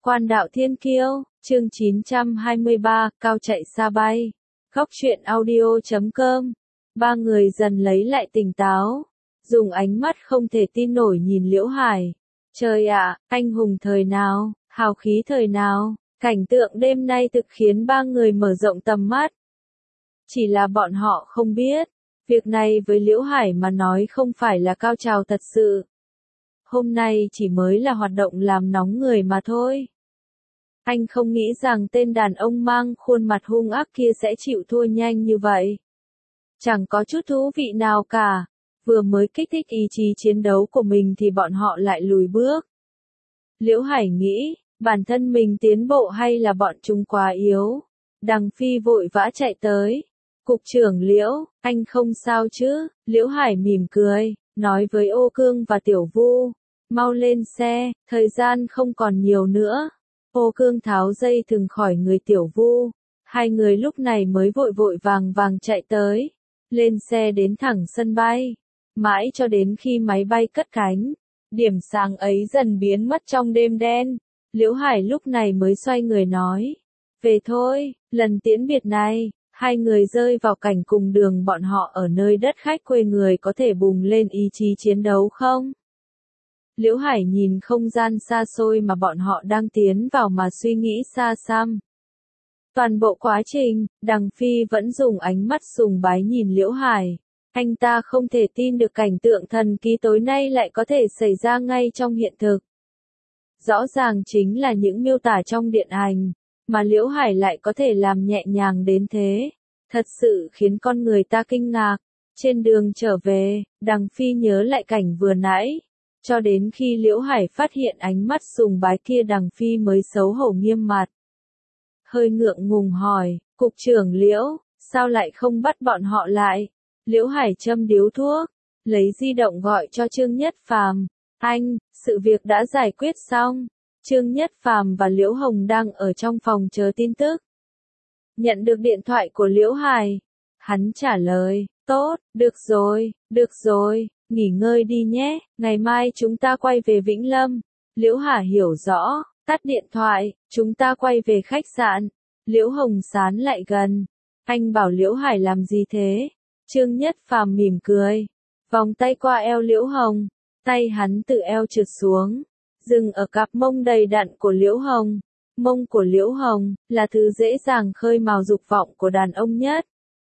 Quan đạo thiên kiêu, chương 923, cao chạy xa bay. Góc truyện audio.com. Ba người dần lấy lại tỉnh táo, dùng ánh mắt không thể tin nổi nhìn Liễu Hải. Trời ạ, anh hùng thời nào, hào khí thời nào, cảnh tượng đêm nay thực khiến ba người mở rộng tầm mắt. Chỉ là bọn họ không biết, việc này với Liễu Hải mà nói không phải là cao trào thật sự. Hôm nay chỉ mới là hoạt động làm nóng người mà thôi. Anh không nghĩ rằng tên đàn ông mang khuôn mặt hung ác kia sẽ chịu thua nhanh như vậy. Chẳng có chút thú vị nào cả, vừa mới kích thích ý chí chiến đấu của mình thì bọn họ lại lùi bước. Liễu Hải nghĩ, bản thân mình tiến bộ hay là bọn chúng quá yếu. Đằng Phi vội vã chạy tới. Cục trưởng Liễu, anh không sao chứ? Liễu Hải mỉm cười, nói với Ô Cương và Tiểu Vu, mau lên xe, thời gian không còn nhiều nữa. Ô Cương tháo dây thừng khỏi người Tiểu Vu, hai người lúc này mới vội vội vàng vàng chạy tới, lên xe đến thẳng sân bay, mãi cho đến khi máy bay cất cánh, điểm sáng ấy dần biến mất trong đêm đen, Liễu Hải lúc này mới xoay người nói, về thôi, lần tiễn biệt này, hai người rơi vào cảnh cùng đường bọn họ ở nơi đất khách quê người có thể bùng lên ý chí chiến đấu không? Liễu Hải nhìn không gian xa xôi mà bọn họ đang tiến vào mà suy nghĩ xa xăm. Toàn bộ quá trình, Đằng Phi vẫn dùng ánh mắt sùng bái nhìn Liễu Hải. Anh ta không thể tin được cảnh tượng thần kỳ tối nay lại có thể xảy ra ngay trong hiện thực. Rõ ràng chính là những miêu tả trong điện ảnh, mà Liễu Hải lại có thể làm nhẹ nhàng đến thế. Thật sự khiến con người ta kinh ngạc. Trên đường trở về, Đằng Phi nhớ lại cảnh vừa nãy. Cho đến khi Liễu Hải phát hiện ánh mắt sùng bái kia Đằng Phi mới xấu hổ nghiêm mặt. Hơi ngượng ngùng hỏi, cục trưởng Liễu, sao lại không bắt bọn họ lại? Liễu Hải châm điếu thuốc, lấy di động gọi cho Trương Nhất Phàm. Anh, sự việc đã giải quyết xong. Trương Nhất Phàm và Liễu Hồng đang ở trong phòng chờ tin tức. Nhận được điện thoại của Liễu Hải. Hắn trả lời, tốt, được rồi. Nghỉ ngơi đi nhé, ngày mai chúng ta quay về Vĩnh Lâm. Liễu Hải hiểu rõ, tắt điện thoại, chúng ta quay về khách sạn. Liễu Hồng sán lại gần. Anh bảo Liễu Hải làm gì thế? Trương Nhất Phàm mỉm cười. Vòng tay qua eo Liễu Hồng. Tay hắn từ eo trượt xuống. Dừng ở cặp mông đầy đặn của Liễu Hồng. Mông của Liễu Hồng, là thứ dễ dàng khơi mào dục vọng của đàn ông nhất.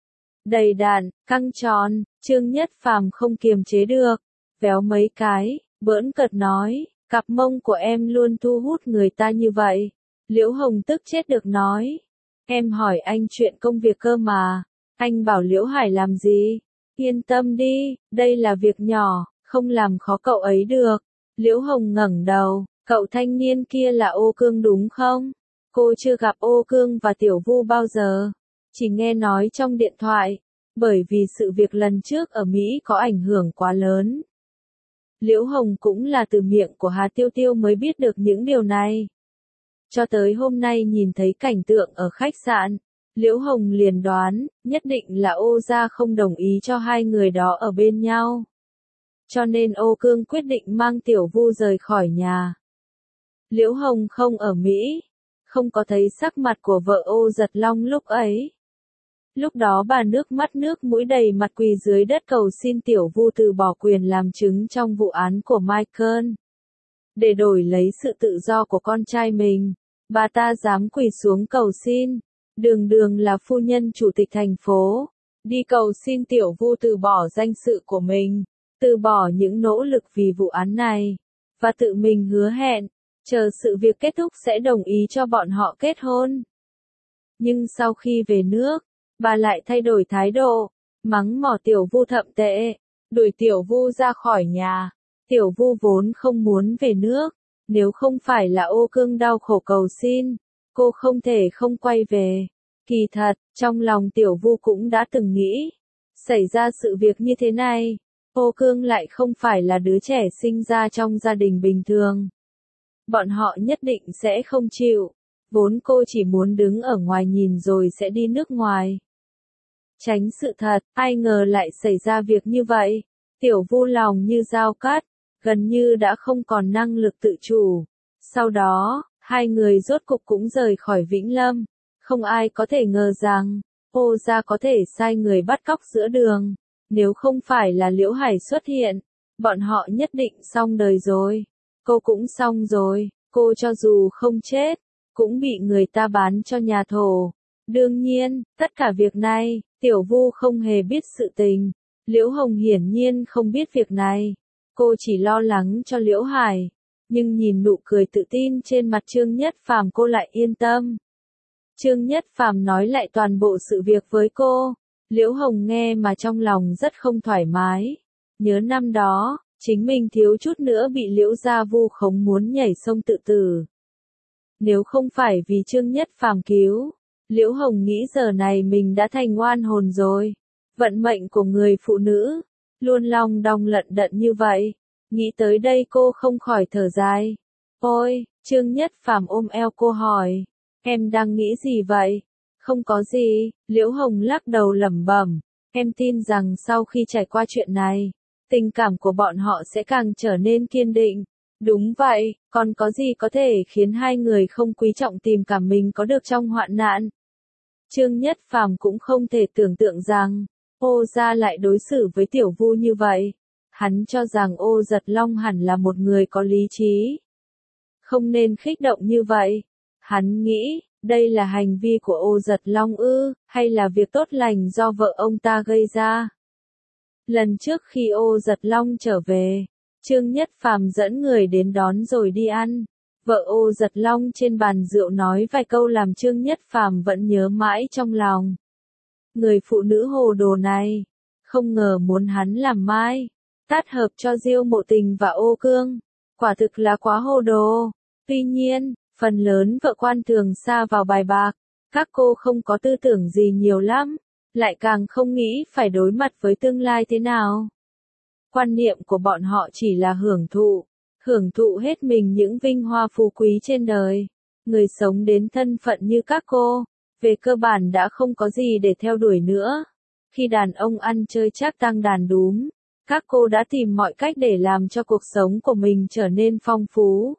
Đầy đặn, căng tròn, Trương Nhất Phàm không kiềm chế được, véo mấy cái, bỡn cợt nói, cặp mông của em luôn thu hút người ta như vậy. Liễu Hồng tức chết được nói, em hỏi anh chuyện công việc cơ mà, anh bảo Liễu Hải làm gì? Yên tâm đi, đây là việc nhỏ, không làm khó cậu ấy được. Liễu Hồng ngẩng đầu, cậu thanh niên kia là Ô Cương đúng không? Cô chưa gặp Ô Cương và Tiểu Vu bao giờ, chỉ nghe nói trong điện thoại. Bởi vì sự việc lần trước ở Mỹ có ảnh hưởng quá lớn. Liễu Hồng cũng là từ miệng của Hà Tiêu Tiêu mới biết được những điều này. Cho tới hôm nay nhìn thấy cảnh tượng ở khách sạn, Liễu Hồng liền đoán, nhất định là Ô gia không đồng ý cho hai người đó ở bên nhau. Cho nên Ô Cương quyết định mang Tiểu Vu rời khỏi nhà. Liễu Hồng không ở Mỹ, không có thấy sắc mặt của vợ Ô Giật Long lúc ấy. Lúc đó bà nước mắt nước mũi đầy mặt quỳ dưới đất cầu xin Tiểu Vu từ bỏ quyền làm chứng trong vụ án của Michael. Để đổi lấy sự tự do của con trai mình, bà ta dám quỳ xuống cầu xin. Đường đường là phu nhân chủ tịch thành phố, đi cầu xin Tiểu Vu từ bỏ danh dự của mình, từ bỏ những nỗ lực vì vụ án này, và tự mình hứa hẹn, chờ sự việc kết thúc sẽ đồng ý cho bọn họ kết hôn. Nhưng sau khi về nước, bà lại thay đổi thái độ, mắng mỏ Tiểu Vu thậm tệ, đuổi Tiểu Vu ra khỏi nhà. Tiểu Vu vốn không muốn về nước, nếu không phải là Ô Cương đau khổ cầu xin, cô không thể không quay về. Kỳ thật, trong lòng Tiểu Vu cũng đã từng nghĩ, xảy ra sự việc như thế này, Ô Cương lại không phải là đứa trẻ sinh ra trong gia đình bình thường. Bọn họ nhất định sẽ không chịu, vốn cô chỉ muốn đứng ở ngoài nhìn rồi sẽ đi nước ngoài. Tránh sự thật, ai ngờ lại xảy ra việc như vậy. Tiểu Vu lòng như dao cắt, gần như đã không còn năng lực tự chủ. Sau đó, Hai người rốt cục cũng rời khỏi Vĩnh Lâm. Không ai có thể ngờ rằng, Ô gia có thể sai người bắt cóc giữa đường. Nếu không phải là Liễu Hải xuất hiện, bọn họ nhất định xong đời rồi. Cô cũng xong rồi, cô cho dù không chết, cũng bị người ta bán cho nhà thổ. Đương nhiên, tất cả việc này, Tiểu Vu không hề biết sự tình. Liễu Hồng hiển nhiên không biết việc này. Cô chỉ lo lắng cho Liễu Hải. Nhưng nhìn nụ cười tự tin trên mặt Trương Nhất Phàm cô lại yên tâm. Trương Nhất Phàm nói lại toàn bộ sự việc với cô. Liễu Hồng nghe mà trong lòng rất không thoải mái. Nhớ năm đó, chính mình thiếu chút nữa bị Liễu gia vu khống muốn nhảy sông tự tử. Nếu không phải vì Trương Nhất Phàm cứu, Liễu Hồng nghĩ giờ này mình đã thành oan hồn rồi. Vận mệnh của người phụ nữ, luôn long đong lận đận như vậy. Nghĩ tới đây cô không khỏi thở dài. Ôi, Trương Nhất Phàm ôm eo cô hỏi. Em đang nghĩ gì vậy? Không có gì, Liễu Hồng lắc đầu lẩm bẩm. Em tin rằng sau khi trải qua chuyện này, tình cảm của bọn họ sẽ càng trở nên kiên định. Đúng vậy, còn có gì có thể khiến hai người không quý trọng tình cảm mình có được trong hoạn nạn? Trương Nhất Phàm cũng không thể tưởng tượng rằng, Ô gia lại đối xử với Tiểu Vu như vậy. Hắn cho rằng Ô Giật Long hẳn là một người có lý trí. Không nên kích động như vậy. Hắn nghĩ, đây là hành vi của Ô Giật Long ư, hay là việc tốt lành do vợ ông ta gây ra. Lần trước khi Ô Giật Long trở về, Trương Nhất Phàm dẫn người đến đón rồi đi ăn. Vợ Ô Giật Long trên bàn rượu nói vài câu làm Trương Nhất Phàm vẫn nhớ mãi trong lòng. Người phụ nữ hồ đồ này, không ngờ muốn hắn làm mai, tát hợp cho Diêu Mộ Tình và Ô Cương, quả thực là quá hồ đồ. Tuy nhiên, phần lớn vợ quan thường sa vào bài bạc, các cô không có tư tưởng gì nhiều lắm, lại càng không nghĩ phải đối mặt với tương lai thế nào. Quan niệm của bọn họ chỉ là hưởng thụ hết mình những vinh hoa phú quý trên đời. Người sống đến thân phận như các cô, về cơ bản đã không có gì để theo đuổi nữa. Khi đàn ông ăn chơi trác tang đàn đúm, các cô đã tìm mọi cách để làm cho cuộc sống của mình trở nên phong phú.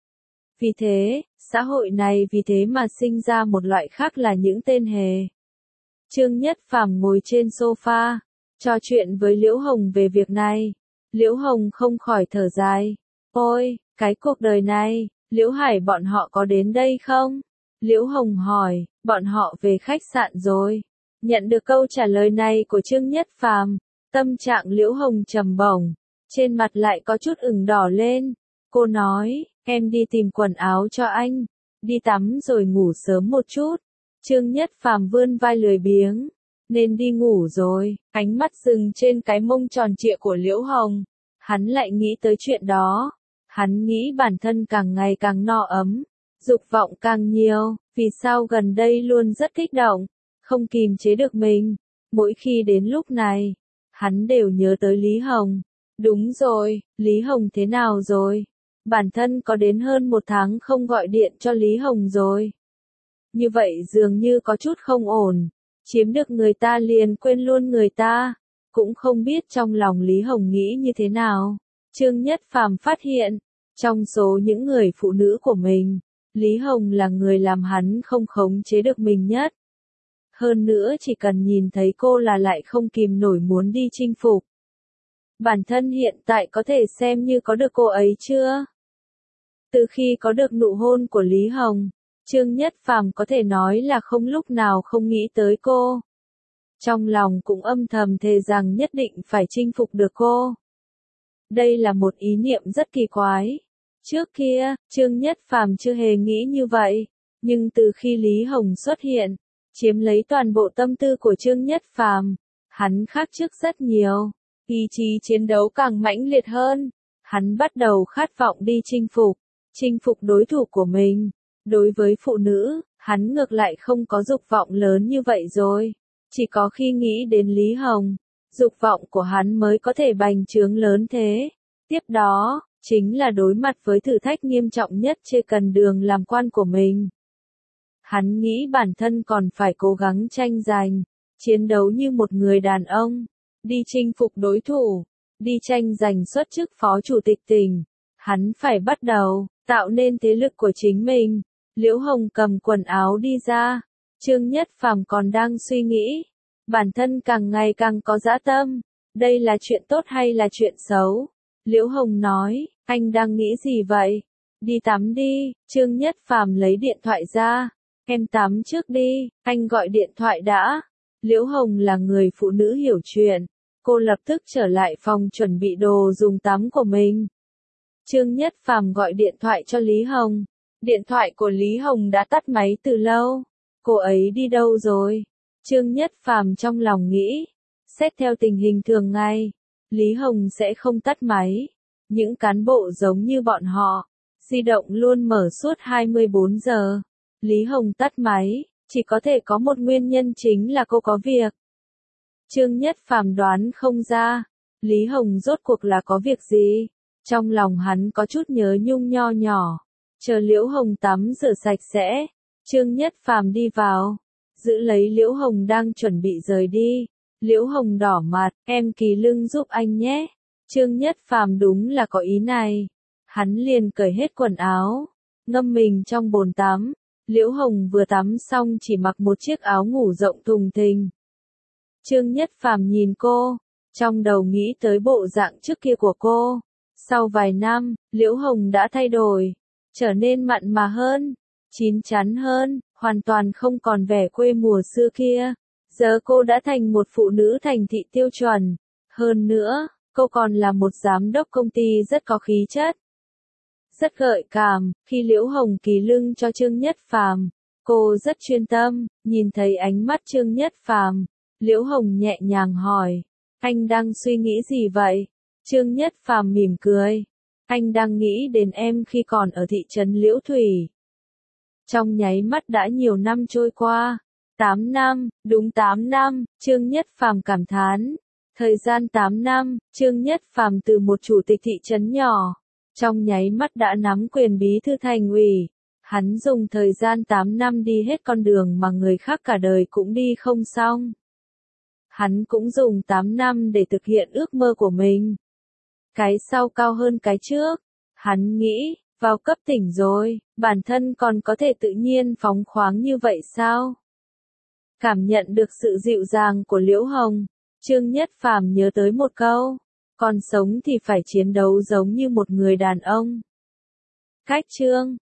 Vì thế, xã hội này vì thế mà sinh ra một loại khác là những tên hề. Trương Nhất Phàm ngồi trên sofa, trò chuyện với Liễu Hồng về việc này. Liễu Hồng không khỏi thở dài. Ôi, cái cuộc đời này, Liễu Hải bọn họ có đến đây không? Liễu Hồng hỏi, bọn họ về khách sạn rồi. Nhận được câu trả lời này của Trương Nhất Phàm, tâm trạng Liễu Hồng trầm bổng, trên mặt lại có chút ửng đỏ lên. Cô nói, em đi tìm quần áo cho anh, đi tắm rồi ngủ sớm một chút. Trương Nhất Phàm vươn vai lười biếng, nên đi ngủ rồi. Ánh mắt dừng trên cái mông tròn trịa của Liễu Hồng. Hắn lại nghĩ tới chuyện đó. Hắn nghĩ bản thân càng ngày càng no ấm, dục vọng càng nhiều, vì sao gần đây luôn rất kích động, không kìm chế được mình. Mỗi khi đến lúc này, hắn đều nhớ tới Lý Hồng. Đúng rồi, Lý Hồng thế nào rồi? Bản thân có đến hơn một tháng không gọi điện cho Lý Hồng rồi. Như vậy dường như có chút không ổn. Chiếm được người ta liền quên luôn người ta. Cũng không biết trong lòng Lý Hồng nghĩ như thế nào. Trương Nhất Phàm phát hiện, trong số những người phụ nữ của mình, Lý Hồng là người làm hắn không khống chế được mình nhất. Hơn nữa chỉ cần nhìn thấy cô là lại không kìm nổi muốn đi chinh phục. Bản thân hiện tại có thể xem như có được cô ấy chưa? Từ khi có được nụ hôn của Lý Hồng, Trương Nhất Phàm có thể nói là không lúc nào không nghĩ tới cô. Trong lòng cũng âm thầm thề rằng nhất định phải chinh phục được cô. Đây là một ý niệm rất kỳ quái. Trước kia, Trương Nhất Phàm chưa hề nghĩ như vậy, nhưng từ khi Lý Hồng xuất hiện, chiếm lấy toàn bộ tâm tư của Trương Nhất Phàm, hắn khác trước rất nhiều, ý chí chiến đấu càng mãnh liệt hơn. Hắn bắt đầu khát vọng đi chinh phục đối thủ của mình. Đối với phụ nữ, hắn ngược lại không có dục vọng lớn như vậy rồi. Chỉ có khi nghĩ đến Lý Hồng, dục vọng của hắn mới có thể bành trướng lớn thế. Tiếp đó, chính là đối mặt với thử thách nghiêm trọng nhất trên cần đường làm quan của mình. Hắn nghĩ bản thân còn phải cố gắng tranh giành, chiến đấu như một người đàn ông, đi chinh phục đối thủ, đi tranh giành xuất chức phó chủ tịch tỉnh. Hắn phải bắt đầu tạo nên thế lực của chính mình. Liễu Hồng cầm quần áo đi ra. Trương Nhất Phàm còn đang suy nghĩ. Bản thân càng ngày càng có dã tâm. Đây là chuyện tốt hay là chuyện xấu? Liễu Hồng nói, anh đang nghĩ gì vậy? Đi tắm đi. Trương Nhất Phàm lấy điện thoại ra. Em tắm trước đi, anh gọi điện thoại đã. Liễu Hồng là người phụ nữ hiểu chuyện. Cô lập tức trở lại phòng chuẩn bị đồ dùng tắm của mình. Trương Nhất Phàm gọi điện thoại cho Lý Hồng. Điện thoại của Lý Hồng đã tắt máy từ lâu. Cô ấy đi đâu rồi? Trương Nhất Phàm trong lòng nghĩ. Xét theo tình hình thường ngày, Lý Hồng sẽ không tắt máy. Những cán bộ giống như bọn họ, di động luôn mở suốt 24 giờ. Lý Hồng tắt máy, chỉ có thể có một nguyên nhân chính là cô có việc. Trương Nhất Phàm đoán không ra, Lý Hồng rốt cuộc là có việc gì. Trong lòng hắn có chút nhớ nhung nho nhỏ. Chờ Liễu Hồng tắm rửa sạch sẽ, Trương Nhất Phàm đi vào, giữ lấy Liễu Hồng đang chuẩn bị rời đi. Liễu Hồng đỏ mặt, em kỳ lưng giúp anh nhé. Trương Nhất Phàm đúng là có ý này. Hắn liền cởi hết quần áo, ngâm mình trong bồn tắm. Liễu Hồng vừa tắm xong chỉ mặc một chiếc áo ngủ rộng thùng thình. Trương Nhất Phàm nhìn cô, trong đầu nghĩ tới bộ dạng trước kia của cô. Sau vài năm, Liễu Hồng đã thay đổi, trở nên mặn mà hơn, chín chắn hơn, hoàn toàn không còn vẻ quê mùa xưa kia. Giờ cô đã thành một phụ nữ thành thị tiêu chuẩn. Hơn nữa, cô còn là một giám đốc công ty rất có khí chất. Rất gợi cảm, khi Liễu Hồng kỳ lưng cho Trương Nhất Phàm, cô rất chuyên tâm, nhìn thấy ánh mắt Trương Nhất Phàm, Liễu Hồng nhẹ nhàng hỏi, anh đang suy nghĩ gì vậy? Trương Nhất Phàm mỉm cười, anh đang nghĩ đến em khi còn ở thị trấn Liễu Thủy. Trong nháy mắt đã nhiều năm trôi qua. 8 năm, đúng 8 năm, Trương Nhất Phàm cảm thán. Thời gian 8 năm, Trương Nhất Phàm từ một chủ tịch thị trấn nhỏ, trong nháy mắt đã nắm quyền bí thư thành ủy. Hắn dùng thời gian 8 năm đi hết con đường mà người khác cả đời cũng đi không xong. Hắn cũng dùng 8 năm để thực hiện ước mơ của mình. Cái sau cao hơn cái trước. Hắn nghĩ, vào cấp tỉnh rồi, bản thân còn có thể tự nhiên phóng khoáng như vậy sao? Cảm nhận được sự dịu dàng của Liễu Hồng, Trương Nhất Phàm nhớ tới một câu, còn sống thì phải chiến đấu giống như một người đàn ông. Cách chương